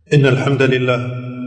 إن الحمد لله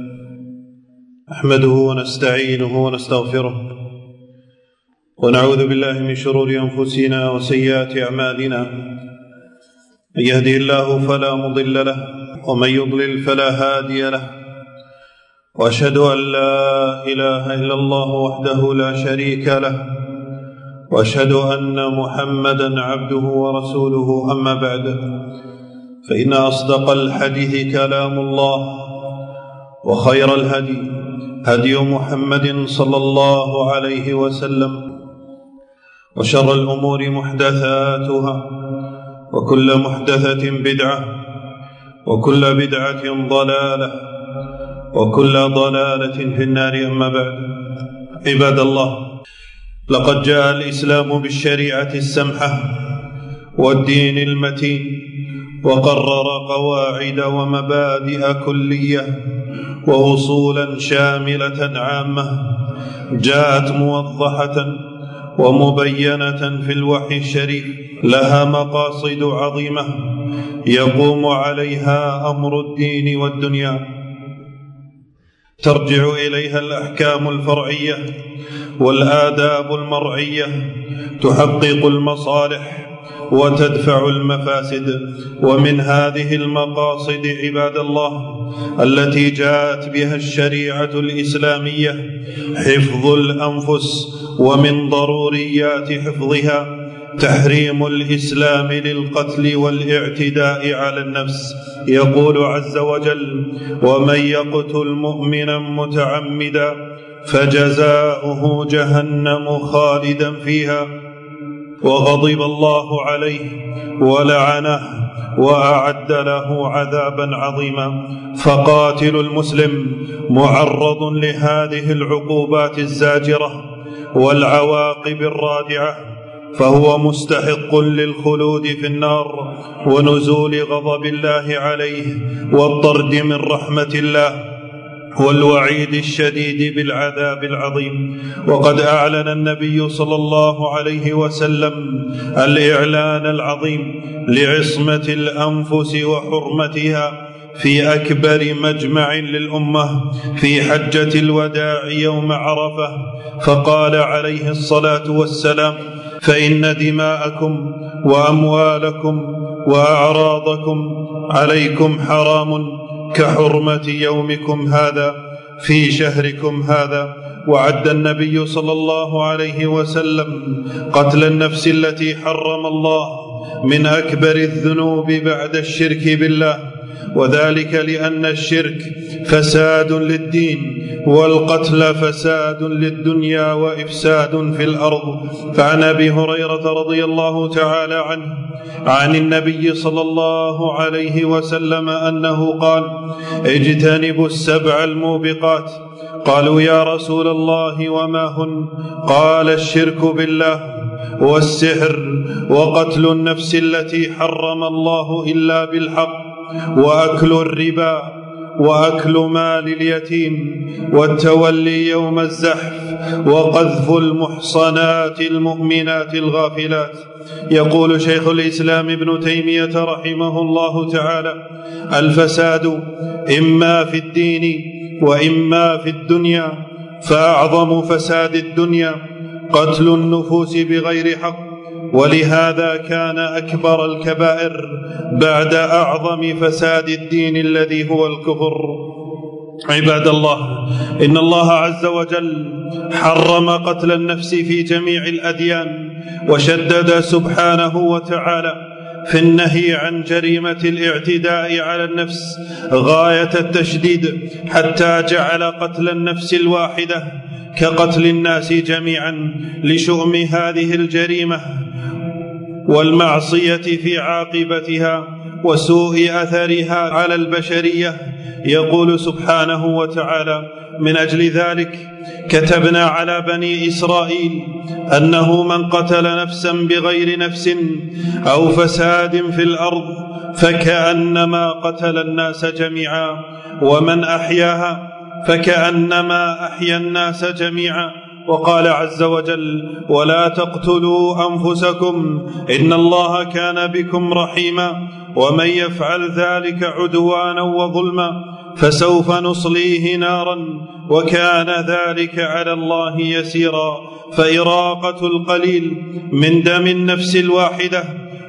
نحمده ونستعينه ونستغفره ونعوذ بالله من شرور أنفسنا وسيئات أعمالنا. من يهده الله فلا مضل له ومن يضلل فلا هادي له، وأشهد أن لا إله إلا الله وحده لا شريك له، وأشهد أن محمدا عبده ورسوله. أما بعد، فإن أصدق الحديث كلام الله، وخير الهدي هدي محمد صلى الله عليه وسلم، وشر الأمور محدثاتها، وكل محدثة بدعة، وكل بدعة ضلالة، وكل ضلالة في النار. أما بعد، عباد الله، لقد جاء الإسلام بالشريعة السمحة والدين المتين، وقرر قواعد ومبادئ كلية وأصولا شاملة عامة جاءت موضحة ومبينة في الوحي الشريف، لها مقاصد عظيمة يقوم عليها أمر الدين والدنيا، ترجع إليها الأحكام الفرعية والآداب المرعية، تحقق المصالح وتدفع المفاسد. ومن هذه المقاصد عباد الله التي جاءت بها الشريعة الإسلامية حفظ الأنفس، ومن ضروريات حفظها تحريم الإسلام للقتل والاعتداء على النفس. يقول عز وجل: ومن يقتل مؤمنا متعمدا فجزاؤه جهنم خالدا فيها وغضب الله عليه ولعنه وأعد له عذابا عظيما. فقاتل المسلم معرض لهذه العقوبات الزاجرة والعواقب الرادعة، فهو مستحق للخلود في النار ونزول غضب الله عليه والطرد من رحمة الله والوعيد الشديد بالعذاب العظيم. وقد أعلن النبي صلى الله عليه وسلم الإعلان العظيم لعصمة الأنفس وحرمتها في أكبر مجمع للأمة في حجة الوداع يوم عرفة، فقال عليه الصلاة والسلام: فإن دماءكم وأموالكم وأعراضكم عليكم حرام كحرمة يومكم هذا في شهركم هذا. وعد النبي صلى الله عليه وسلم قتل النفس التي حرم الله من أكبر الذنوب بعد الشرك بالله، وذلك لأن الشرك فساد للدين والقتل فساد للدنيا وإفساد في الأرض. فعن أبي هريرة رضي الله تعالى عنه عن النبي صلى الله عليه وسلم أنه قال: اجتنبوا السبع الموبقات. قالوا: يا رسول الله وما هن؟ قال: الشرك بالله، والسحر، وقتل النفس التي حرم الله إلا بالحق، وأكل الربا، وأكل مال اليتيم، والتولي يوم الزحف، وقذف المحصنات المؤمنات الغافلات. يقول شيخ الإسلام ابن تيمية رحمه الله تعالى: الفساد إما في الدين وإما في الدنيا، فأعظم فساد الدنيا قتل النفوس بغير حق، ولهذا كان أكبر الكبائر بعد أعظم فساد الدين الذي هو الكفر. عباد الله، إن الله عز وجل حرم قتل النفس في جميع الأديان، وشدد سبحانه وتعالى في النهي عن جريمة الاعتداء على النفس غاية التشديد، حتى جعل قتل النفس الواحدة كقتل الناس جميعا لشؤم هذه الجريمة والمعصية في عاقبتها وسوء أثرها على البشرية. يقول سبحانه وتعالى: من أجل ذلك كتبنا على بني إسرائيل أنه من قتل نفسا بغير نفس أو فساد في الأرض فكأنما قتل الناس جميعا، ومن أحياها فكأنما أحيا الناس جميعا، وقال عز وجل: ولا تقتلوا أنفسكم إن الله كان بكم رحيما ومن يفعل ذلك عدوانا وظلما فسوف نصليه نارا وكان ذلك على الله يسيرا. فإراقة القليل من دم النفس الواحدة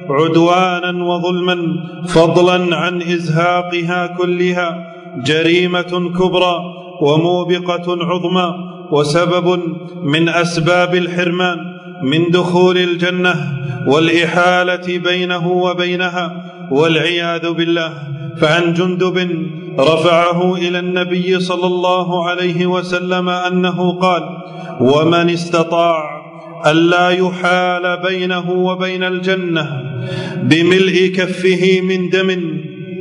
عدوانا وظلما فضلا عن إزهاقها كلها جريمة كبرى وموبقة عظمى وسبب من أسباب الحرمان من دخول الجنة والإحالة بينه وبينها والعياذ بالله. فعن جندب رفعه إلى النبي صلى الله عليه وسلم أنه قال: ومن استطاع ألا يحال بينه وبين الجنة بملء كفه من دم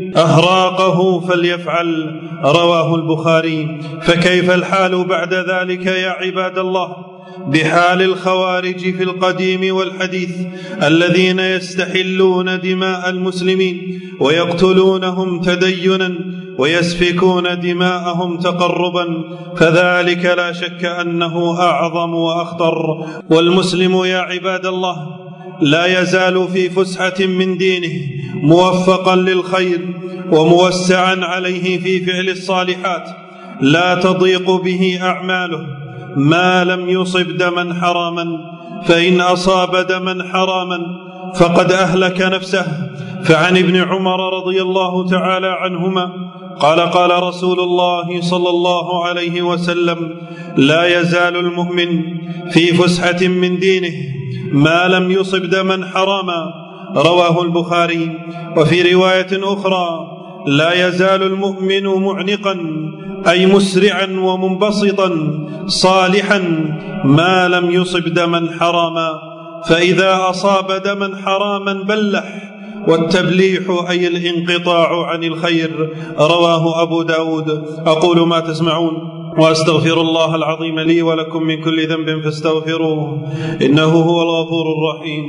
أهراقه فليفعل. رواه البخاري. فكيف الحال بعد ذلك يا عباد الله بحال الخوارج في القديم والحديث الذين يستحلون دماء المسلمين ويقتلونهم تدينا ويسفكون دماءهم تقربا؟ فذلك لا شك أنه أعظم وأخطر. والمسلم يا عباد الله لا يزال في فسحة من دينه موفقا للخير وموسعا عليه في فعل الصالحات لا تضيق به أعماله ما لم يصب دما حراما، فإن أصاب دما حراما فقد أهلك نفسه. فعن ابن عمر رضي الله تعالى عنهما قال: قال رسول الله صلى الله عليه وسلم: لا يزال المؤمن في فسحة من دينه ما لم يصب دما حراما. رواه البخاري. وفي رواية أخرى: لا يزال المؤمن معنقا أي مسرعا ومنبسطا صالحا ما لم يصب دما حراما، فإذا أصاب دما حراما بلح، والتبليح أي الانقطاع عن الخير. رواه أبو داود. أقول ما تسمعون وأستغفر الله العظيم لي ولكم من كل ذنب فاستغفروه إنه هو الغفور الرحيم.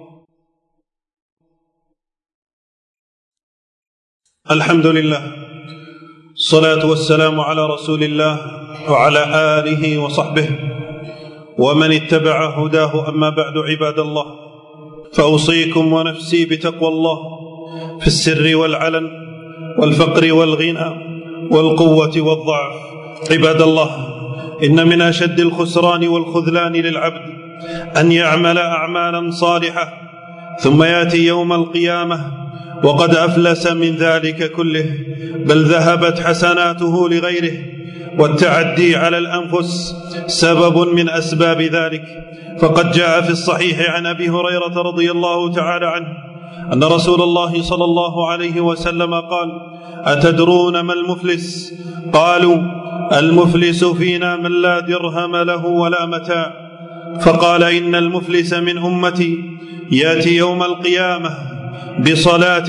الحمد لله، الصلاة والسلام على رسول الله وعلى آله وصحبه ومن اتبع هداه. أما بعد، عباد الله، فأوصيكم ونفسي بتقوى الله في السر والعلن والفقر والغنى والقوة والضعف. عباد الله، إن من أشد الخسران والخذلان للعبد أن يعمل أعمالا صالحة ثم يأتي يوم القيامة وقد أفلس من ذلك كله، بل ذهبت حسناته لغيره. والتعدي على الأنفس سبب من أسباب ذلك. فقد جاء في الصحيح عن أبي هريرة رضي الله تعالى عنه أن رسول الله صلى الله عليه وسلم قال: أتدرون ما المفلس؟ قالوا: المفلس فينا من لا درهم له ولا متاع. فقال: إن المفلس من أمتي يأتي يوم القيامة بصلاة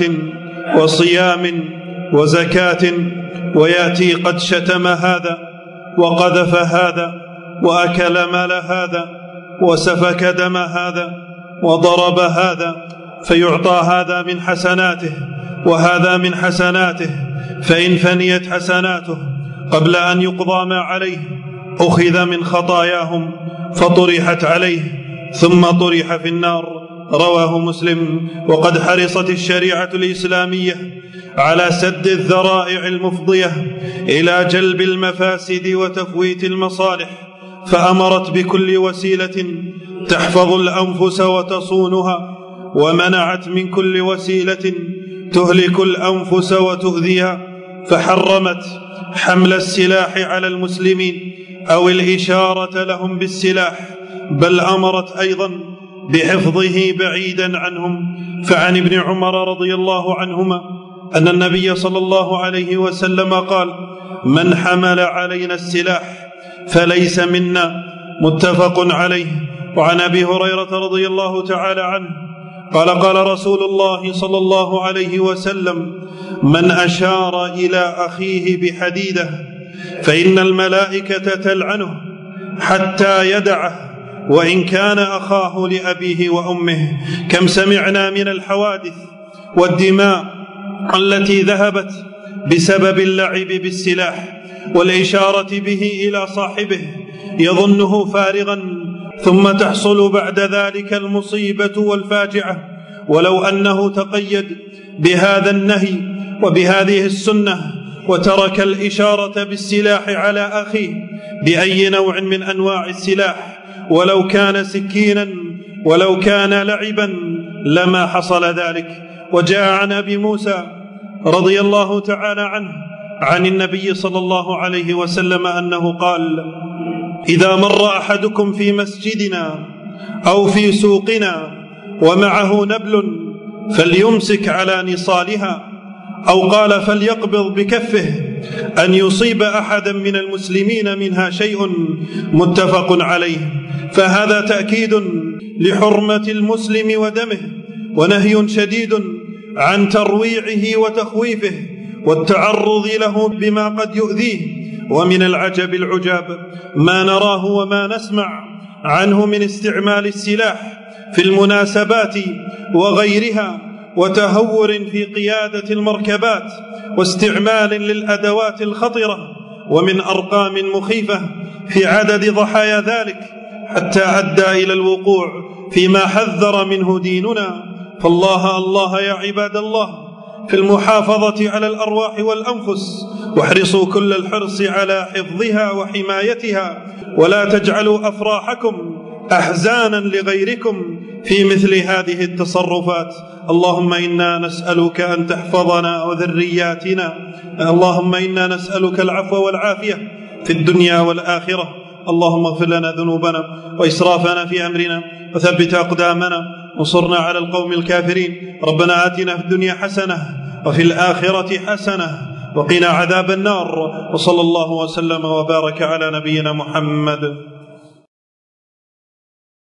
وصيام وزكاة ويأتي قد شتم هذا وقذف هذا وأكل مال هذا وسفك دم هذا وضرب هذا، فيعطى هذا من حسناته وهذا من حسناته، فإن فنيت حسناته قبل أن يقضى ما عليه أخذ من خطاياهم فطرحت عليه ثم طرح في النار. رواه مسلم. وقد حرصت الشريعة الإسلامية على سد الذرائع المفضية إلى جلب المفاسد وتفويت المصالح، فأمرت بكل وسيلة تحفظ الأنفس وتصونها، ومنعت من كل وسيلة تهلك الأنفس وتؤذيها، فحرمت حمل السلاح على المسلمين أو الإشارة لهم بالسلاح، بل أمرت أيضا بحفظه بعيدا عنهم. فعن ابن عمر رضي الله عنهما أن النبي صلى الله عليه وسلم قال: من حمل علينا السلاح فليس منا. متفق عليه. وعن أبي هريرة رضي الله تعالى عنه قال: قال رسول الله صلى الله عليه وسلم: من أشار إلى أخيه بحديدة فإن الملائكة تلعنه حتى يدعه وإن كان أخاه لأبيه وأمه. كم سمعنا من الحوادث والدماء التي ذهبت بسبب اللعب بالسلاح، والإشارة به إلى صاحبه يظنه فارغا، ثم تحصل بعد ذلك المصيبة والفاجعة. ولو أنه تقيد بهذا النهي وبهذه السنة وترك الإشارة بالسلاح على أخيه بأي نوع من أنواع السلاح، ولو كان سكينا ولو كان لعبا، لما حصل ذلك. وجاء عن أبي موسى رضي الله تعالى عنه عن النبي صلى الله عليه وسلم أنه قال: إذا مر أحدكم في مسجدنا أو في سوقنا ومعه نبل فليمسك على نصالها، أو قال فليقبض بكفه أن يصيب أحدا من المسلمين منها شيء، متفق عليه. فهذا تأكيد لحرمة المسلم ودمه، ونهي شديد عن ترويعه وتخويفه والتعرض له بما قد يؤذيه. ومن العجب العجاب ما نراه وما نسمع عنه من استعمال السلاح في المناسبات وغيرها، وتهور في قيادة المركبات، واستعمال للأدوات الخطرة، ومن أرقام مخيفة في عدد ضحايا ذلك، حتى أدى إلى الوقوع فيما حذر منه ديننا. فالله الله يا عباد الله في المحافظة على الأرواح والأنفس، واحرصوا كل الحرص على حفظها وحمايتها، ولا تجعلوا أفراحكم أحزانا لغيركم في مثل هذه التصرفات. اللهم إنا نسألك أن تحفظنا وذرياتنا، اللهم إنا نسألك العفو والعافية في الدنيا والآخرة. اللهم اغفر لنا ذنوبنا وإسرافنا في أمرنا، وثبت أقدامنا، وانصرنا على القوم الكافرين. ربنا آتنا في الدنيا حسنة وفي الآخرة حسنة وقنا عذاب النار. وصلى الله وسلم وبارك على نبينا محمد.